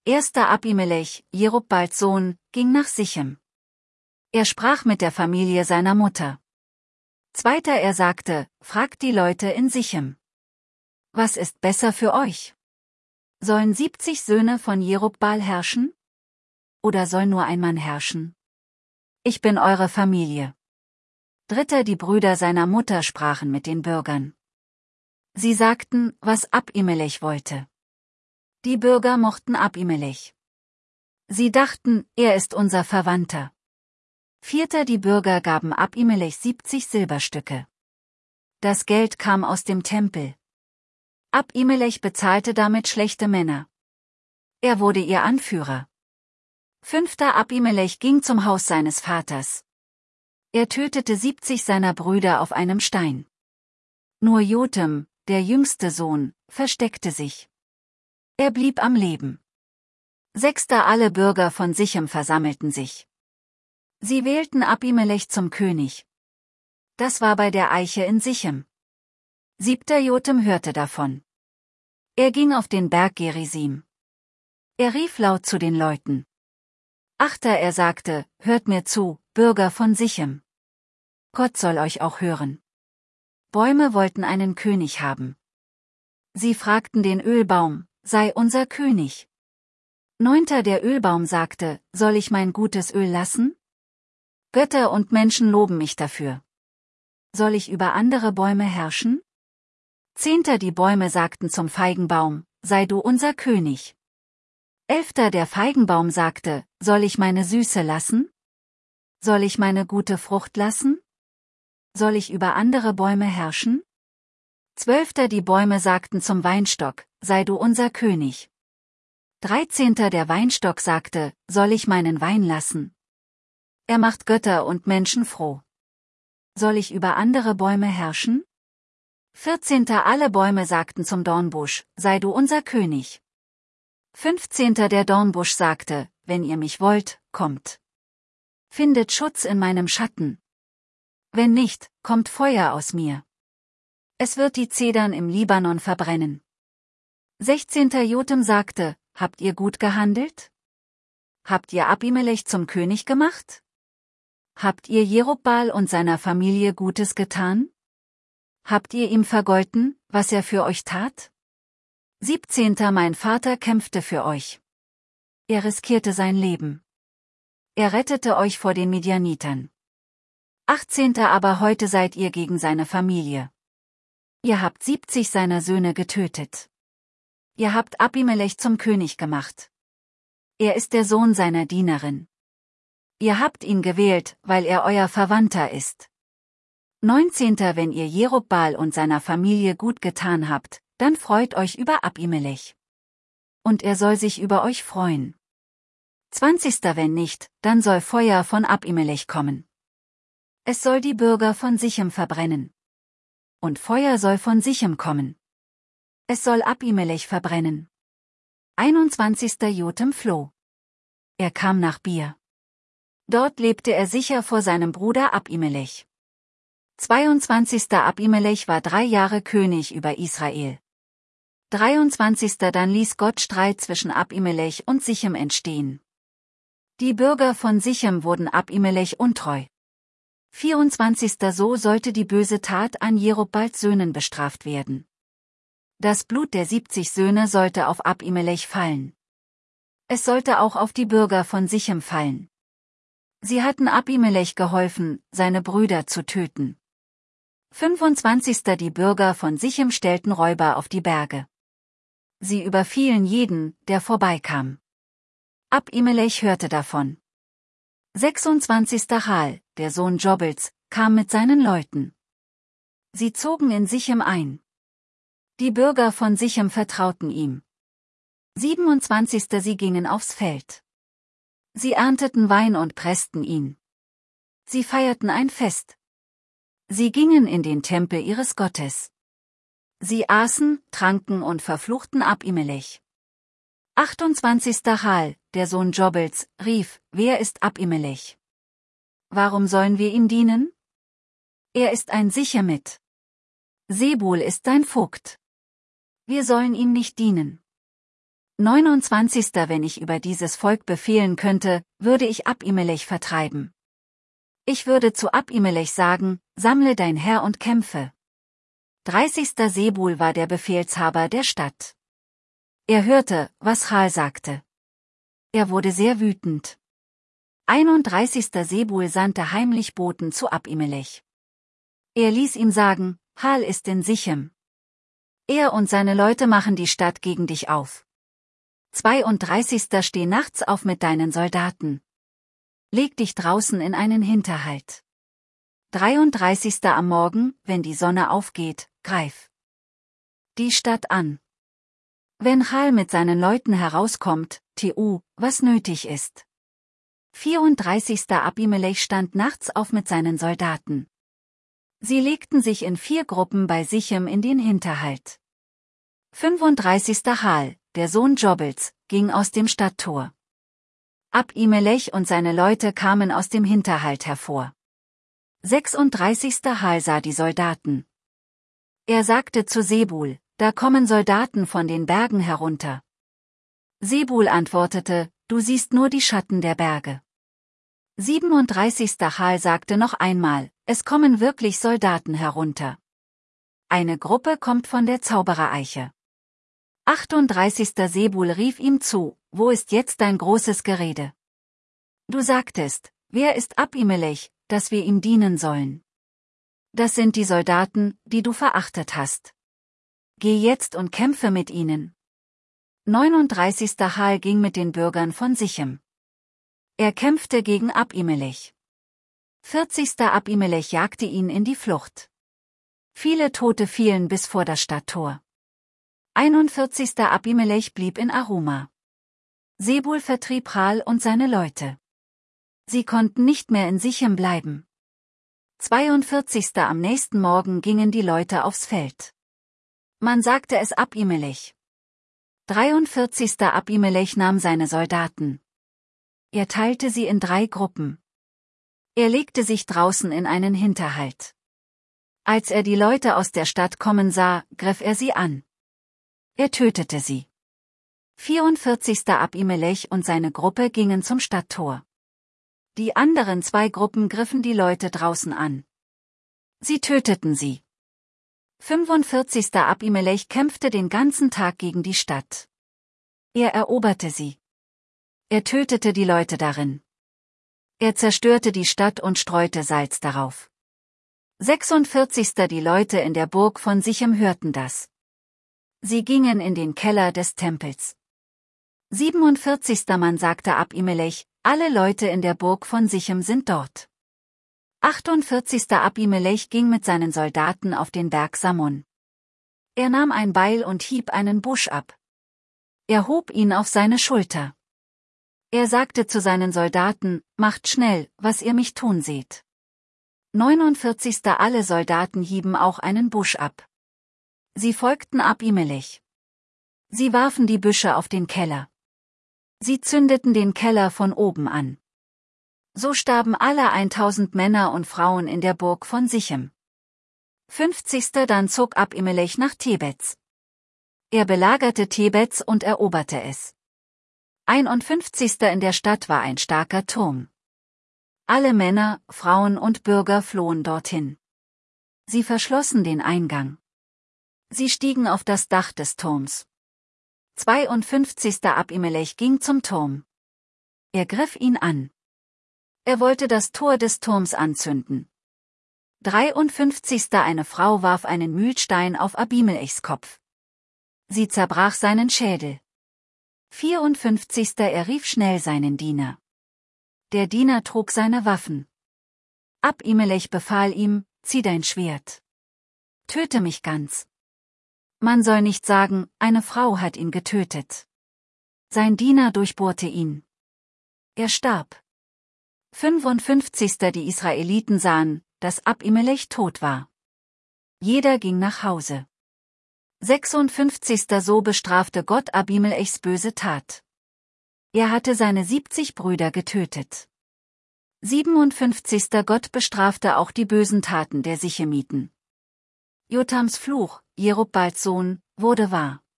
Erster Abimelech, Jerubbaals Sohn, ging nach Sichem. Er sprach mit der Familie seiner Mutter. Zweiter, er sagte, fragt die Leute in Sichem. Was ist besser für euch? Sollen 70 Söhne von Jerubbaal herrschen? Oder soll nur ein Mann herrschen? Ich bin eure Familie. Dritter, die Brüder seiner Mutter sprachen mit den Bürgern. Sie sagten, was Abimelech wollte. Die Bürger mochten Abimelech. Sie dachten, er ist unser Verwandter. Vierter, die Bürger gaben Abimelech 70 Silberstücke. Das Geld kam aus dem Tempel. Abimelech bezahlte damit schlechte Männer. Er wurde ihr Anführer. Fünfter, Abimelech ging zum Haus seines Vaters. Er tötete 70 seiner Brüder auf einem Stein. Nur Jotham, der jüngste Sohn, versteckte sich. Er blieb am Leben. Sechster, alle Bürger von Sichem versammelten sich. Sie wählten Abimelech zum König. Das war bei der Eiche in Sichem. Siebter, Jotham hörte davon. Er ging auf den Berg Gerisim. Er rief laut zu den Leuten. Achter, er sagte, hört mir zu, Bürger von Sichem. Gott soll euch auch hören. Bäume wollten einen König haben. Sie fragten den Ölbaum, sei unser König. Neunter, der Ölbaum sagte, soll ich mein gutes Öl lassen? Götter und Menschen loben mich dafür. Soll ich über andere Bäume herrschen? Zehnter, die Bäume sagten zum Feigenbaum, sei du unser König. Elfter, der Feigenbaum sagte, soll ich meine Süße lassen? Soll ich meine gute Frucht lassen? Soll ich über andere Bäume herrschen? Zwölfter, die Bäume sagten zum Weinstock, sei du unser König. 13. der Weinstock sagte, soll ich meinen Wein lassen? Er macht Götter und Menschen froh. Soll ich über andere Bäume herrschen? 14. alle Bäume sagten zum Dornbusch, sei du unser König. 15. der Dornbusch sagte, wenn ihr mich wollt, kommt. Findet Schutz in meinem Schatten. Wenn nicht, kommt Feuer aus mir. Es wird die Zedern im Libanon verbrennen. 16. Jotham sagte, habt ihr gut gehandelt? Habt ihr Abimelech zum König gemacht? Habt ihr Jerubbaal und seiner Familie Gutes getan? Habt ihr ihm vergolten, was er für euch tat? 17. mein Vater kämpfte für euch. Er riskierte sein Leben. Er rettete euch vor den Midianitern. 18. aber heute seid ihr gegen seine Familie. Ihr habt 70 seiner Söhne getötet. Ihr habt Abimelech zum König gemacht. Er ist der Sohn seiner Dienerin. Ihr habt ihn gewählt, weil er euer Verwandter ist. 19. wenn ihr Jerubbaal und seiner Familie gut getan habt, dann freut euch über Abimelech. Und er soll sich über euch freuen. 20. wenn nicht, dann soll Feuer von Abimelech kommen. Es soll die Bürger von Sichem verbrennen. Und Feuer soll von Sichem kommen. Es soll Abimelech verbrennen. 21. Jotham floh. Er kam nach Bir. Dort lebte er sicher vor seinem Bruder Abimelech. 22. Abimelech war 3 Jahre König über Israel. 23. dann ließ Gott Streit zwischen Abimelech und Sichem entstehen. Die Bürger von Sichem wurden Abimelech untreu. 24. so sollte die böse Tat an Jerubbaals Söhnen bestraft werden. Das Blut der 70 Söhne sollte auf Abimelech fallen. Es sollte auch auf die Bürger von Sichem fallen. Sie hatten Abimelech geholfen, seine Brüder zu töten. 25. die Bürger von Sichem stellten Räuber auf die Berge. Sie überfielen jeden, der vorbeikam. Abimelech hörte davon. 26. Hal, der Sohn Jobbels, kam mit seinen Leuten. Sie zogen in Sichem ein. Die Bürger von Sichem vertrauten ihm. 27. sie gingen aufs Feld. Sie ernteten Wein und pressten ihn. Sie feierten ein Fest. Sie gingen in den Tempel ihres Gottes. Sie aßen, tranken und verfluchten Abimelech. 28. Hal, der Sohn Jobbels, rief, wer ist Abimelech? Warum sollen wir ihm dienen? Er ist ein Sichemit. Sebul ist sein Vogt. Wir sollen ihm nicht dienen. 29. Wenn ich über dieses Volk befehlen könnte, würde ich Abimelech vertreiben. Ich würde zu Abimelech sagen, sammle dein Heer und kämpfe. 30. Sebul war der Befehlshaber der Stadt. Er hörte, was Chal sagte. Er wurde sehr wütend. 31. Sebul sandte heimlich Boten zu Abimelech. Er ließ ihm sagen, Chal ist in Sichem. Er und seine Leute machen die Stadt gegen dich auf. 32. Steh nachts auf mit deinen Soldaten. Leg dich draußen in einen Hinterhalt. 33. Am Morgen, wenn die Sonne aufgeht, greif die Stadt an. Wenn Chal mit seinen Leuten herauskommt, was nötig ist. 34. Abimelech stand nachts auf mit seinen Soldaten. Sie legten sich in 4 Gruppen bei Sichem in den Hinterhalt. 35. Chal, der Sohn Jobbels, ging aus dem Stadttor. Abimelech und seine Leute kamen aus dem Hinterhalt hervor. 36. Chal sah die Soldaten. Er sagte zu Sebul, da kommen Soldaten von den Bergen herunter. Sebul antwortete, du siehst nur die Schatten der Berge. 37. Chal sagte noch einmal, es kommen wirklich Soldaten herunter. Eine Gruppe kommt von der Zaubereiche. 38. Sebul rief ihm zu, wo ist jetzt dein großes Gerede? Du sagtest, wer ist Abimelech, dass wir ihm dienen sollen? Das sind die Soldaten, die du verachtet hast. Geh jetzt und kämpfe mit ihnen. 39. Chal ging mit den Bürgern von Sichem. Er kämpfte gegen Abimelech. 40. Abimelech jagte ihn in die Flucht. Viele Tote fielen bis vor das Stadttor. 41. Abimelech blieb in Aruma. Sebul vertrieb Chal und seine Leute. Sie konnten nicht mehr in Sichem bleiben. 42. Am nächsten Morgen gingen die Leute aufs Feld. Man sagte es Abimelech. 43. Abimelech nahm seine Soldaten. Er teilte sie in 3 Gruppen. Er legte sich draußen in einen Hinterhalt. Als er die Leute aus der Stadt kommen sah, griff er sie an. Er tötete sie. 44. Abimelech und seine Gruppe gingen zum Stadttor. Die anderen 2 Gruppen griffen die Leute draußen an. Sie töteten sie. 45. Abimelech kämpfte den ganzen Tag gegen die Stadt. Er eroberte sie. Er tötete die Leute darin. Er zerstörte die Stadt und streute Salz darauf. 46. Die Leute in der Burg von Sichem hörten das. Sie gingen in den Keller des Tempels. 47. Man sagte Abimelech, alle Leute in der Burg von Sichem sind dort. 48. Abimelech ging mit seinen Soldaten auf den Berg Sammon. Er nahm ein Beil und hieb einen Busch ab. Er hob ihn auf seine Schulter. Er sagte zu seinen Soldaten, macht schnell, was ihr mich tun seht. 49. Alle Soldaten hieben auch einen Busch ab. Sie folgten Abimelech. Sie warfen die Büsche auf den Keller. Sie zündeten den Keller von oben an. So starben alle 1000 Männer und Frauen in der Burg von Sichem. 50. Dann zog Abimelech nach Tebez. Er belagerte Tebez und eroberte es. 51. In der Stadt war ein starker Turm. Alle Männer, Frauen und Bürger flohen dorthin. Sie verschlossen den Eingang. Sie stiegen auf das Dach des Turms. 52. Abimelech ging zum Turm. Er griff ihn an. Er wollte das Tor des Turms anzünden. 53. Eine Frau warf einen Mühlstein auf Abimelechs Kopf. Sie zerbrach seinen Schädel. 54. Er rief schnell seinen Diener. Der Diener trug seine Waffen. Abimelech befahl ihm, zieh dein Schwert. Töte mich ganz. Man soll nicht sagen, eine Frau hat ihn getötet. Sein Diener durchbohrte ihn. Er starb. 55. Die Israeliten sahen, dass Abimelech tot war. Jeder ging nach Hause. 56. So bestrafte Gott Abimelechs böse Tat. Er hatte seine 70 Brüder getötet. 57. Gott bestrafte auch die bösen Taten der Sichemiten. Jotams Fluch, Jerubbaals Sohn, wurde wahr.